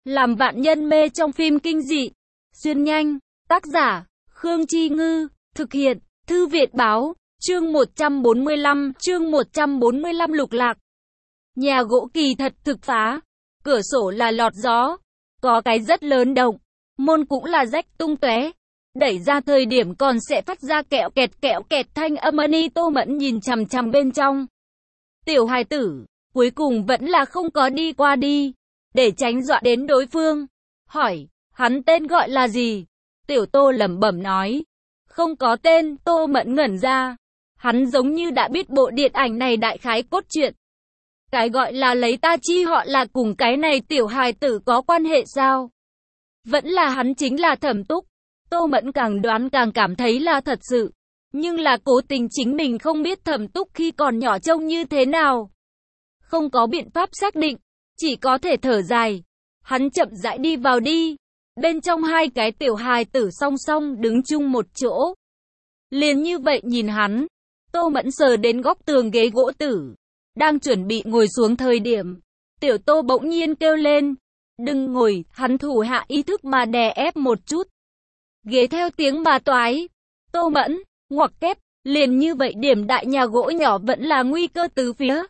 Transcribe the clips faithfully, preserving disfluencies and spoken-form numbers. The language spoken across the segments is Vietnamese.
Làm vạn nhân mê trong phim kinh dị. Xuyên nhanh. Tác giả, Khương Chi Ngư. Thực hiện, Thư viện Báo. Chương một trăm bốn mươi lăm, chương một trăm bốn mươi lăm Lục Lạc. Nhà gỗ kỳ thật thực phá. Cửa sổ là lọt gió. Có cái rất lớn động. Môn cũng là rách tung tóe. Đẩy ra thời điểm còn sẽ phát ra kẹo kẹt kẹo kẹt thanh âm ân. Tô Mẫn nhìn chằm chằm bên trong. Tiểu hài tử, cuối cùng vẫn là không có đi qua đi. Để tránh dọa đến đối phương. Hỏi, hắn tên gọi là gì? Tiểu Tô lẩm bẩm nói. Không có tên. Tô Mẫn ngẩn ra. Hắn giống như đã biết bộ điện ảnh này đại khái cốt truyện. Cái gọi là lấy ta chi họ là cùng cái này tiểu hài tử có quan hệ sao? Vẫn là hắn chính là Thẩm Túc. Tô Mẫn càng đoán càng cảm thấy là thật sự. Nhưng là cố tình chính mình không biết Thẩm Túc khi còn nhỏ trông như thế nào. Không có biện pháp xác định. Chỉ có thể thở dài. Hắn chậm rãi đi vào đi. Bên trong hai cái tiểu hài tử song song đứng chung một chỗ. Liền như vậy nhìn hắn. Tô Mẫn sờ đến góc tường ghế gỗ tử. Đang chuẩn bị ngồi xuống thời điểm. Tiểu Tô bỗng nhiên kêu lên. Đừng ngồi. Hắn thủ hạ ý thức mà đè ép một chút. Ghế theo tiếng mà toái. Tô Mẫn, ngoặc kép. Liền như vậy điểm đại nhà gỗ nhỏ vẫn là nguy cơ từ phía.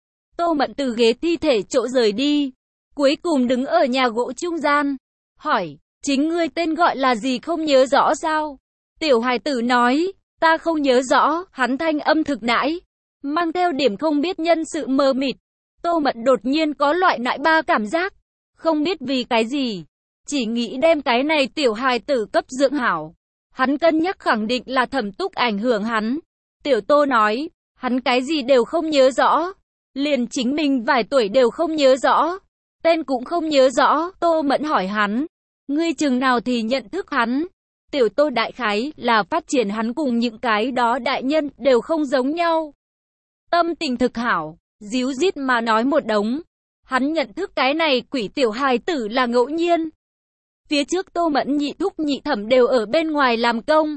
Tô Mẫn từ ghế thi thể chỗ rời đi. Cuối cùng đứng ở nhà gỗ trung gian. Hỏi, chính ngươi tên gọi là gì không nhớ rõ sao? Tiểu hài tử nói, ta không nhớ rõ. Hắn thanh âm thực nãi. Mang theo điểm không biết nhân sự mờ mịt. Tô Mẫn đột nhiên có loại nại ba cảm giác. Không biết vì cái gì. Chỉ nghĩ đem cái này tiểu hài tử cấp dưỡng hảo. Hắn cân nhắc khẳng định là Thẩm Túc ảnh hưởng hắn. Tiểu Tô nói, hắn cái gì đều không nhớ rõ. Liền chính mình vài tuổi đều không nhớ rõ. Tên cũng không nhớ rõ. Tô Mẫn hỏi hắn, ngươi chừng nào thì nhận thức hắn? Tiểu Tô đại khái là phát triển hắn cùng những cái đó đại nhân đều không giống nhau. Tâm tình thực hảo, díu dít mà nói một đống. Hắn nhận thức cái này quỷ tiểu hài tử là ngẫu nhiên. Phía trước Tô Mẫn nhị thúc nhị thẩm đều ở bên ngoài làm công.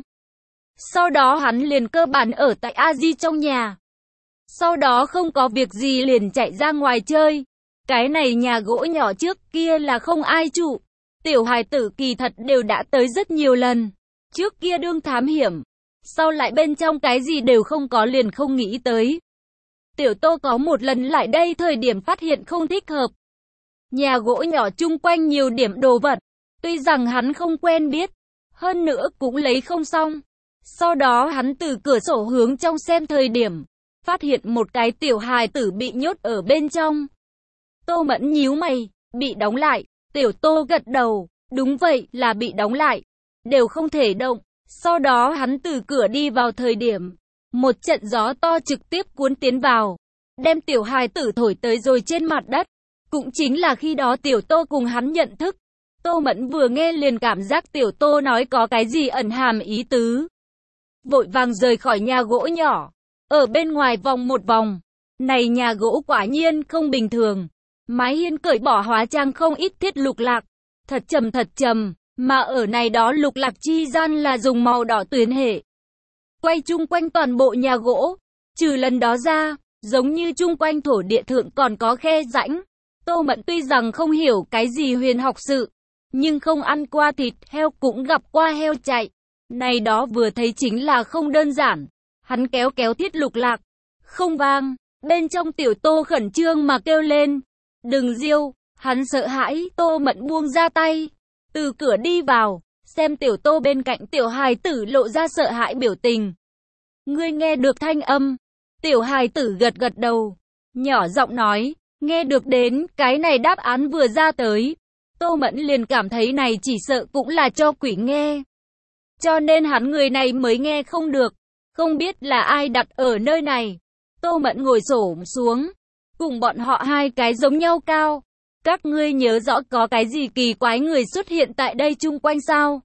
Sau đó hắn liền cơ bản ở tại A Di trong nhà. Sau đó không có việc gì liền chạy ra ngoài chơi. Cái này nhà gỗ nhỏ trước kia là không ai trụ. Tiểu hài tử kỳ thật đều đã tới rất nhiều lần. Trước kia đương thám hiểm. Sau lại bên trong cái gì đều không có liền không nghĩ tới. Tiểu Tô có một lần lại đây thời điểm phát hiện không thích hợp. Nhà gỗ nhỏ chung quanh nhiều điểm đồ vật. Tuy rằng hắn không quen biết. Hơn nữa cũng lấy không xong. Sau đó hắn từ cửa sổ hướng trong xem thời điểm. Phát hiện một cái tiểu hài tử bị nhốt ở bên trong. Tô Mẫn nhíu mày, bị đóng lại. Tiểu Tô gật đầu, đúng vậy là bị đóng lại. Đều không thể động. Sau đó hắn từ cửa đi vào thời điểm. Một trận gió to trực tiếp cuốn tiến vào. Đem tiểu hài tử thổi tới rồi trên mặt đất. Cũng chính là khi đó Tiểu Tô cùng hắn nhận thức. Tô Mẫn vừa nghe liền cảm giác Tiểu Tô nói có cái gì ẩn hàm ý tứ. Vội vàng rời khỏi nhà gỗ nhỏ. Ở bên ngoài vòng một vòng. Này nhà gỗ quả nhiên không bình thường. Mái hiên cởi bỏ hóa trang không ít thiết lục lạc. Thật trầm thật trầm. Mà ở này đó lục lạc chi gian là dùng màu đỏ tuyến hệ. Quay chung quanh toàn bộ nhà gỗ. Trừ lần đó ra, giống như chung quanh thổ địa thượng còn có khe rãnh. Tô Mẫn tuy rằng không hiểu cái gì huyền học sự. Nhưng không ăn qua thịt heo cũng gặp qua heo chạy. Này đó vừa thấy chính là không đơn giản. Hắn kéo kéo thiết lục lạc. Không vang. Bên trong Tiểu Tô khẩn trương mà kêu lên. Đừng riêu. Hắn sợ hãi. Tô Mẫn buông ra tay. Từ cửa đi vào. Xem Tiểu Tô bên cạnh tiểu hài tử lộ ra sợ hãi biểu tình. Ngươi nghe được thanh âm. Tiểu hài tử gật gật đầu. Nhỏ giọng nói. Nghe được đến. Cái này đáp án vừa ra tới. Tô Mẫn liền cảm thấy này chỉ sợ cũng là cho quỷ nghe. Cho nên hắn người này mới nghe không được. Không biết là ai đặt ở nơi này. Tô Mẫn ngồi xổm xuống. Cùng bọn họ hai cái giống nhau cao. Các ngươi nhớ rõ có cái gì kỳ quái người xuất hiện tại đây chung quanh sao?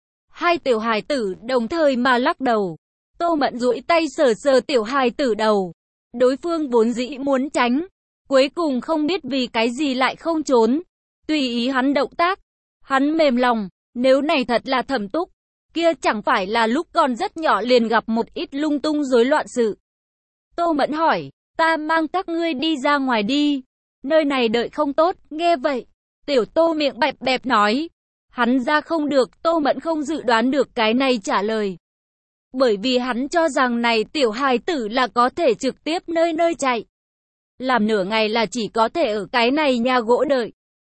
Hai tiểu hài tử đồng thời mà lắc đầu. Tô Mẫn duỗi tay sờ sờ tiểu hài tử đầu. Đối phương vốn dĩ muốn tránh. Cuối cùng không biết vì cái gì lại không trốn. Tùy ý hắn động tác. Hắn mềm lòng. Nếu này thật là Thẩm Túc. Kia chẳng phải là lúc còn rất nhỏ liền gặp một ít lung tung rối loạn sự. Tô Mẫn hỏi, ta mang các ngươi đi ra ngoài đi. Nơi này đợi không tốt, nghe vậy. Tiểu Tô miệng bẹp bẹp nói. Hắn ra không được, Tô Mẫn không dự đoán được cái này trả lời. Bởi vì hắn cho rằng này tiểu hài tử là có thể trực tiếp nơi nơi chạy. Làm nửa ngày là chỉ có thể ở cái này nhà gỗ đợi.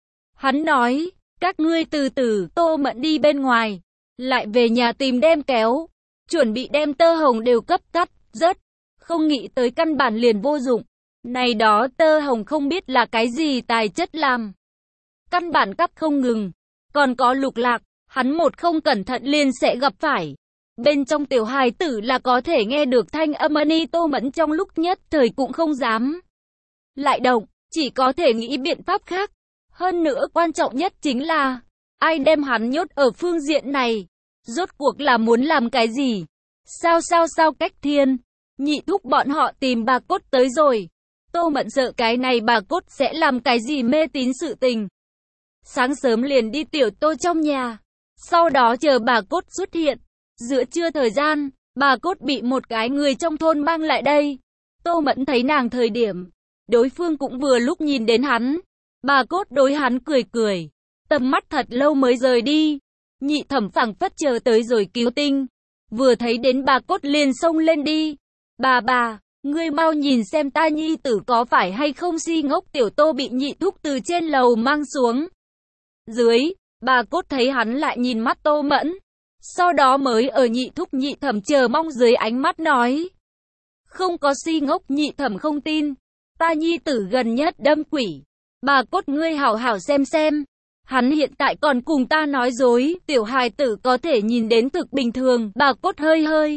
Hắn nói, các ngươi từ từ, Tô Mẫn đi bên ngoài, lại về nhà tìm đem kéo, chuẩn bị đem tơ hồng đều cấp cắt, rớt, không nghĩ tới căn bản liền vô dụng. Này đó tơ hồng không biết là cái gì tài chất làm. Căn bản cắt không ngừng, còn có lục lạc, hắn một không cẩn thận liền sẽ gặp phải. Bên trong tiểu hài tử là có thể nghe được thanh âm ani. Tô Mẫn trong lúc nhất thời cũng không dám lại động, chỉ có thể nghĩ biện pháp khác. Hơn nữa quan trọng nhất chính là, ai đem hắn nhốt ở phương diện này, rốt cuộc là muốn làm cái gì? Sao sao sao Cách Thiên, Nhị Thúc bọn họ tìm bà cốt tới rồi. Tô Mẫn sợ cái này bà cốt sẽ làm cái gì mê tín sự tình. Sáng sớm liền đi tiểu Tô trong nhà, sau đó chờ bà cốt xuất hiện. Giữa trưa thời gian, bà cốt bị một cái người trong thôn mang lại đây. Tô Mẫn thấy nàng thời điểm, đối phương cũng vừa lúc nhìn đến hắn. Bà cốt đối hắn cười cười, tầm mắt thật lâu mới rời đi. Nhị Thẩm phảng phất chờ tới rồi cứu tinh, vừa thấy đến bà cốt liền xông lên đi. Bà bà, ngươi mau nhìn xem ta nhi tử có phải hay không si ngốc. Tiểu Tô bị Nhị Thúc từ trên lầu mang xuống dưới, bà cốt thấy hắn lại nhìn mắt Tô Mẫn, sau đó mới ở Nhị Thúc Nhị Thẩm chờ mong dưới ánh mắt nói, không có si ngốc. Nhị Thẩm không tin, ta nhi tử gần nhất đâm quỷ. Bà cốt ngươi hảo hảo xem xem, hắn hiện tại còn cùng ta nói dối. Tiểu hài tử có thể nhìn đến thực bình thường. Bà cốt hơi hơi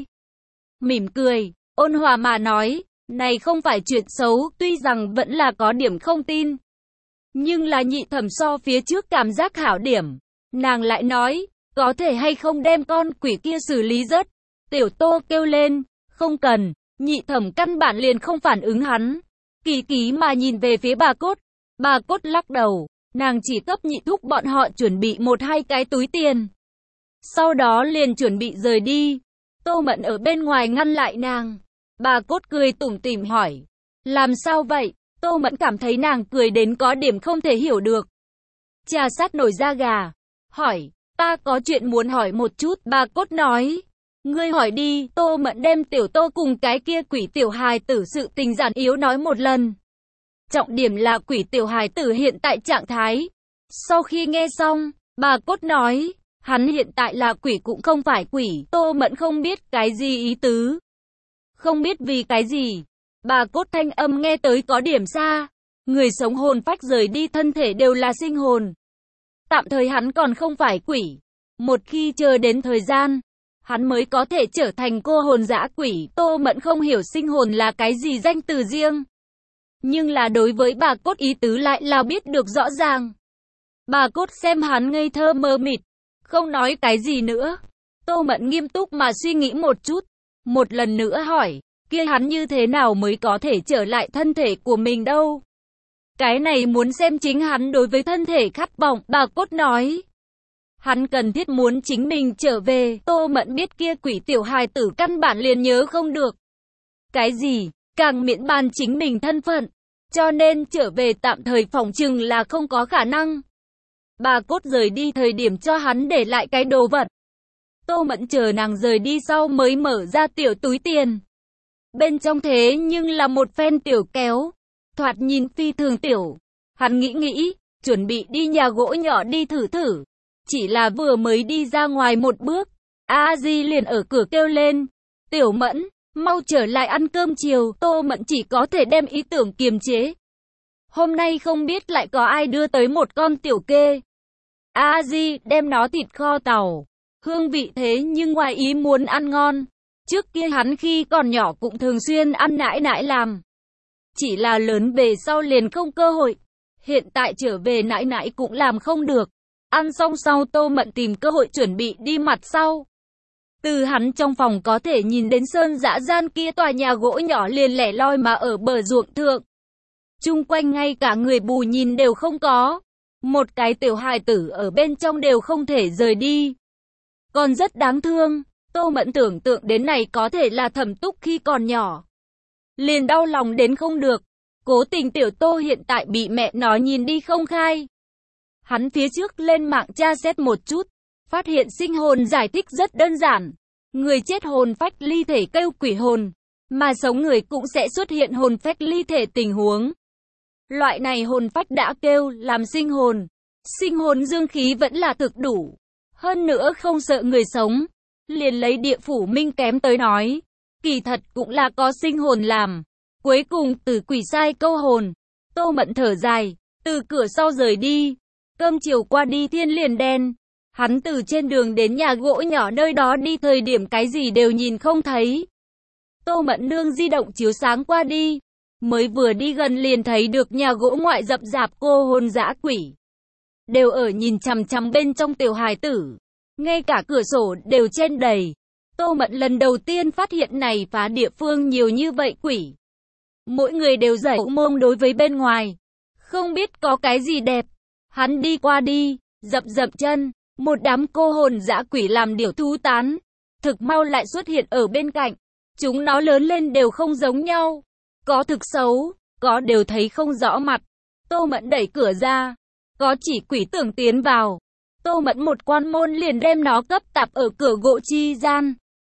mỉm cười, ôn hòa mà nói, này không phải chuyện xấu. Tuy rằng vẫn là có điểm không tin, nhưng là Nhị Thẩm so phía trước cảm giác hảo điểm. Nàng lại nói, có thể hay không đem con quỷ kia xử lý rớt. Tiểu Tô kêu lên, không cần. Nhị Thẩm căn bản liền không phản ứng hắn, kỳ ký mà nhìn về phía bà cốt. Bà cốt lắc đầu, nàng chỉ cấp Nhị Thúc bọn họ chuẩn bị một hai cái túi tiền, sau đó liền chuẩn bị rời đi. Tô Mẫn ở bên ngoài ngăn lại nàng. Bà cốt cười tủm tỉm hỏi, làm sao vậy? Tô Mẫn cảm thấy nàng cười đến có điểm không thể hiểu được. Trà sát nổi da gà, hỏi, ta có chuyện muốn hỏi một chút. Bà cốt nói, ngươi hỏi đi. Tô Mẫn đem tiểu Tô cùng cái kia quỷ tiểu hài tử sự tình giản yếu nói một lần. Trọng điểm là quỷ tiểu hài tử hiện tại trạng thái. Sau khi nghe xong, bà cốt nói, hắn hiện tại là quỷ cũng không phải quỷ. Tô Mẫn không biết cái gì ý tứ, không biết vì cái gì. Bà cốt thanh âm nghe tới có điểm xa. Người sống hồn phách rời đi thân thể đều là sinh hồn. Tạm thời hắn còn không phải quỷ. Một khi chờ đến thời gian, hắn mới có thể trở thành cô hồn dã quỷ. Tô Mẫn không hiểu sinh hồn là cái gì danh từ riêng, nhưng là đối với bà cốt ý tứ lại là biết được rõ ràng. Bà cốt xem hắn ngây thơ mơ mịt, không nói cái gì nữa. Tô Mẫn nghiêm túc mà suy nghĩ một chút, một lần nữa hỏi, kia hắn như thế nào mới có thể trở lại thân thể của mình đâu? Cái này muốn xem chính hắn đối với thân thể khát vọng. Bà cốt nói, hắn cần thiết muốn chính mình trở về. Tô Mẫn biết kia quỷ tiểu hài tử căn bản liền nhớ không được cái gì, càng miễn bàn chính mình thân phận, cho nên trở về tạm thời phỏng chừng là không có khả năng. Bà cốt rời đi thời điểm cho hắn để lại cái đồ vật. Tô Mẫn chờ nàng rời đi sau mới mở ra tiểu túi tiền. Bên trong thế nhưng là một phen tiểu kéo, thoạt nhìn phi thường tiểu. Hắn nghĩ nghĩ, chuẩn bị đi nhà gỗ nhỏ đi thử thử. Chỉ là vừa mới đi ra ngoài một bước, A Di liền ở cửa kêu lên, Tiểu Mẫn, mau trở lại ăn cơm chiều. Tô Mẫn chỉ có thể đem ý tưởng kiềm chế. Hôm nay không biết lại có ai đưa tới một con tiểu kê. A Di đem nó thịt kho tàu, hương vị thế nhưng ngoài ý muốn ăn ngon. Trước kia hắn khi còn nhỏ cũng thường xuyên ăn nãi nãi làm, chỉ là lớn về sau liền không cơ hội. Hiện tại trở về nãi nãi cũng làm không được. Ăn xong sau Tô Mẫn tìm cơ hội chuẩn bị đi mặt sau. Từ hắn trong phòng có thể nhìn đến sơn dã gian kia tòa nhà gỗ nhỏ liền lẻ loi mà ở bờ ruộng thượng. Chung quanh ngay cả người bù nhìn đều không có. Một cái tiểu hài tử ở bên trong đều không thể rời đi. Còn rất đáng thương. Tô Mẫn tưởng tượng đến này có thể là Thẩm Túc khi còn nhỏ, liền đau lòng đến không được. Cố tình tiểu Tô hiện tại bị mẹ nó nhìn đi không khai. Hắn phía trước lên mạng tra xét một chút, phát hiện sinh hồn giải thích rất đơn giản. Người chết hồn phách ly thể kêu quỷ hồn, mà sống người cũng sẽ xuất hiện hồn phách ly thể tình huống. Loại này hồn phách đã kêu làm sinh hồn. Sinh hồn dương khí vẫn là thực đủ. Hơn nữa không sợ người sống. Liền lấy Địa Phủ Minh kém tới nói. Kỳ thật cũng là có sinh hồn làm. Cuối cùng từ quỷ sai câu hồn. Tô Mẫn thở dài, từ cửa sau rời đi. Cơm chiều qua đi thiên liền đen. Hắn từ trên đường đến nhà gỗ nhỏ nơi đó đi thời điểm cái gì đều nhìn không thấy. Tô Mẫn nương di động chiếu sáng qua đi. Mới vừa đi gần liền thấy được nhà gỗ ngoại rậm rạp cô hồn dã quỷ. Đều ở nhìn chằm chằm bên trong tiểu hài tử. Ngay cả cửa sổ đều trên đầy. Tô Mẫn lần đầu tiên phát hiện này phá địa phương nhiều như vậy quỷ. Mỗi người đều dậy mông đối với bên ngoài. Không biết có cái gì đẹp. Hắn đi qua đi, dập dập chân. Một đám cô hồn dã quỷ làm điểu thú tán. Thực mau lại xuất hiện ở bên cạnh. Chúng nó lớn lên đều không giống nhau. Có thực xấu, có đều thấy không rõ mặt. Tô Mẫn đẩy cửa ra. Có chỉ quỷ tưởng tiến vào. Tô Mẫn một quan môn liền đem nó cấp tạp ở cửa gỗ chi gian.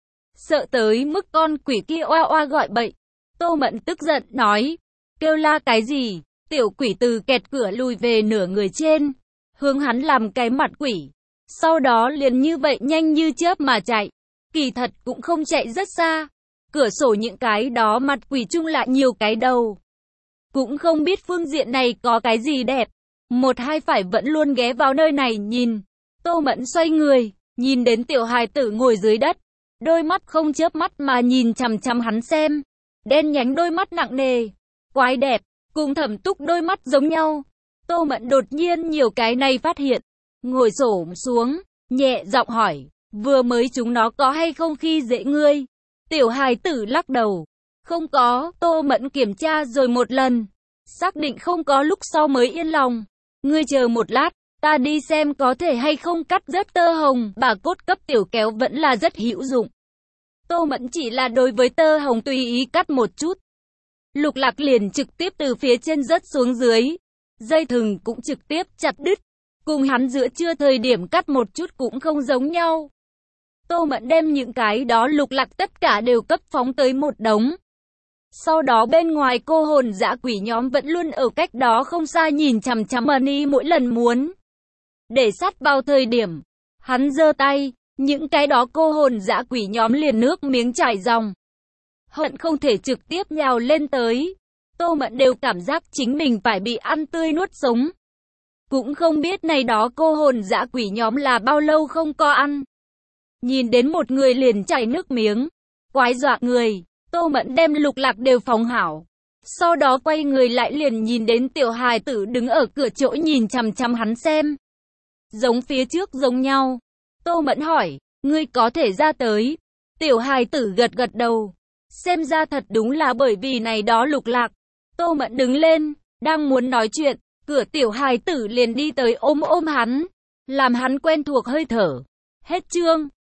Sợ tới mức con quỷ kia oa oa gọi bậy. Tô Mẫn tức giận nói. Kêu la cái gì? Tiểu quỷ từ kẹt cửa lùi về nửa người trên. Hướng hắn làm cái mặt quỷ. Sau đó liền như vậy nhanh như chớp mà chạy. Kỳ thật cũng không chạy rất xa. Cửa sổ những cái đó mặt quỷ chung lại nhiều cái đầu. Cũng không biết phương diện này có cái gì đẹp. Một hai phải vẫn luôn ghé vào nơi này nhìn. Tô Mẫn xoay người, nhìn đến tiểu hài tử ngồi dưới đất. Đôi mắt không chớp mắt mà nhìn chằm chằm hắn xem. Đen nhánh đôi mắt nặng nề. Quái đẹp, cùng Thẩm Túc đôi mắt giống nhau. Tô Mẫn đột nhiên nhiều cái này phát hiện. Ngồi xổm xuống, nhẹ giọng hỏi. Vừa mới chúng nó có hay không khi dễ ngươi? Tiểu hài tử lắc đầu. Không có, Tô Mẫn kiểm tra rồi một lần. Xác định không có lúc sau mới yên lòng. Ngươi chờ một lát, ta đi xem có thể hay không cắt rớt tơ hồng. Bà cốt cấp tiểu kéo vẫn là rất hữu dụng. Tô Mẫn chỉ là đối với tơ hồng tùy ý cắt một chút. Lục Lạc liền trực tiếp từ phía trên rớt xuống dưới. Dây thừng cũng trực tiếp chặt đứt. Cùng hắn giữa trưa thời điểm cắt một chút cũng không giống nhau. Tô Mẫn đem những cái đó Lục Lạc tất cả đều cấp phóng tới một đống. Sau đó bên ngoài cô hồn dã quỷ nhóm vẫn luôn ở cách đó không xa nhìn chằm chằm Mani mỗi lần muốn. Để sát vào thời điểm, hắn giơ tay, những cái đó cô hồn dã quỷ nhóm liền nước miếng chảy ròng. Hận không thể trực tiếp nhào lên tới. Tô Mẫn đều cảm giác chính mình phải bị ăn tươi nuốt sống. Cũng không biết này đó cô hồn dã quỷ nhóm là bao lâu không có ăn. Nhìn đến một người liền chảy nước miếng. Quái dọa người. Tô Mẫn đem Lục Lạc đều phóng hảo. Sau đó quay người lại liền nhìn đến tiểu hài tử đứng ở cửa chỗ nhìn chằm chằm hắn xem. Giống phía trước giống nhau. Tô Mẫn hỏi, ngươi có thể ra tới. Tiểu hài tử gật gật đầu. Xem ra thật đúng là bởi vì này đó Lục Lạc. Tô Mẫn đứng lên, đang muốn nói chuyện. Cửa tiểu hài tử liền đi tới ôm ôm hắn. Làm hắn quen thuộc hơi thở. Hết chương.